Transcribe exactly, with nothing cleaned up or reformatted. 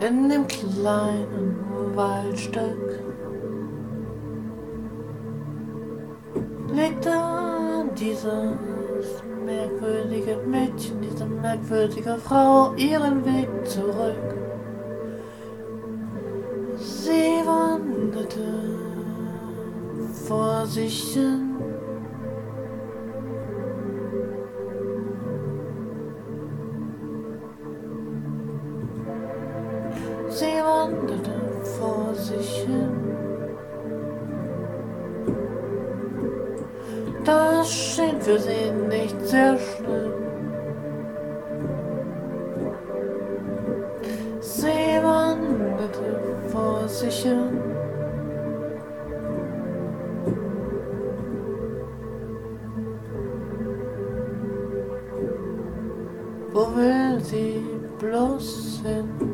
in dem kleinen Waldstück legte dieses merkwürdige Mädchen, diese merkwürdige Frau ihren Weg zurück. Sie wanderte vor sich hin. Sie wanderte vor sich hin. Das schien für sie nicht sehr schlimm. Sie wanderte vor sich hin. Wo will sie bloß hin?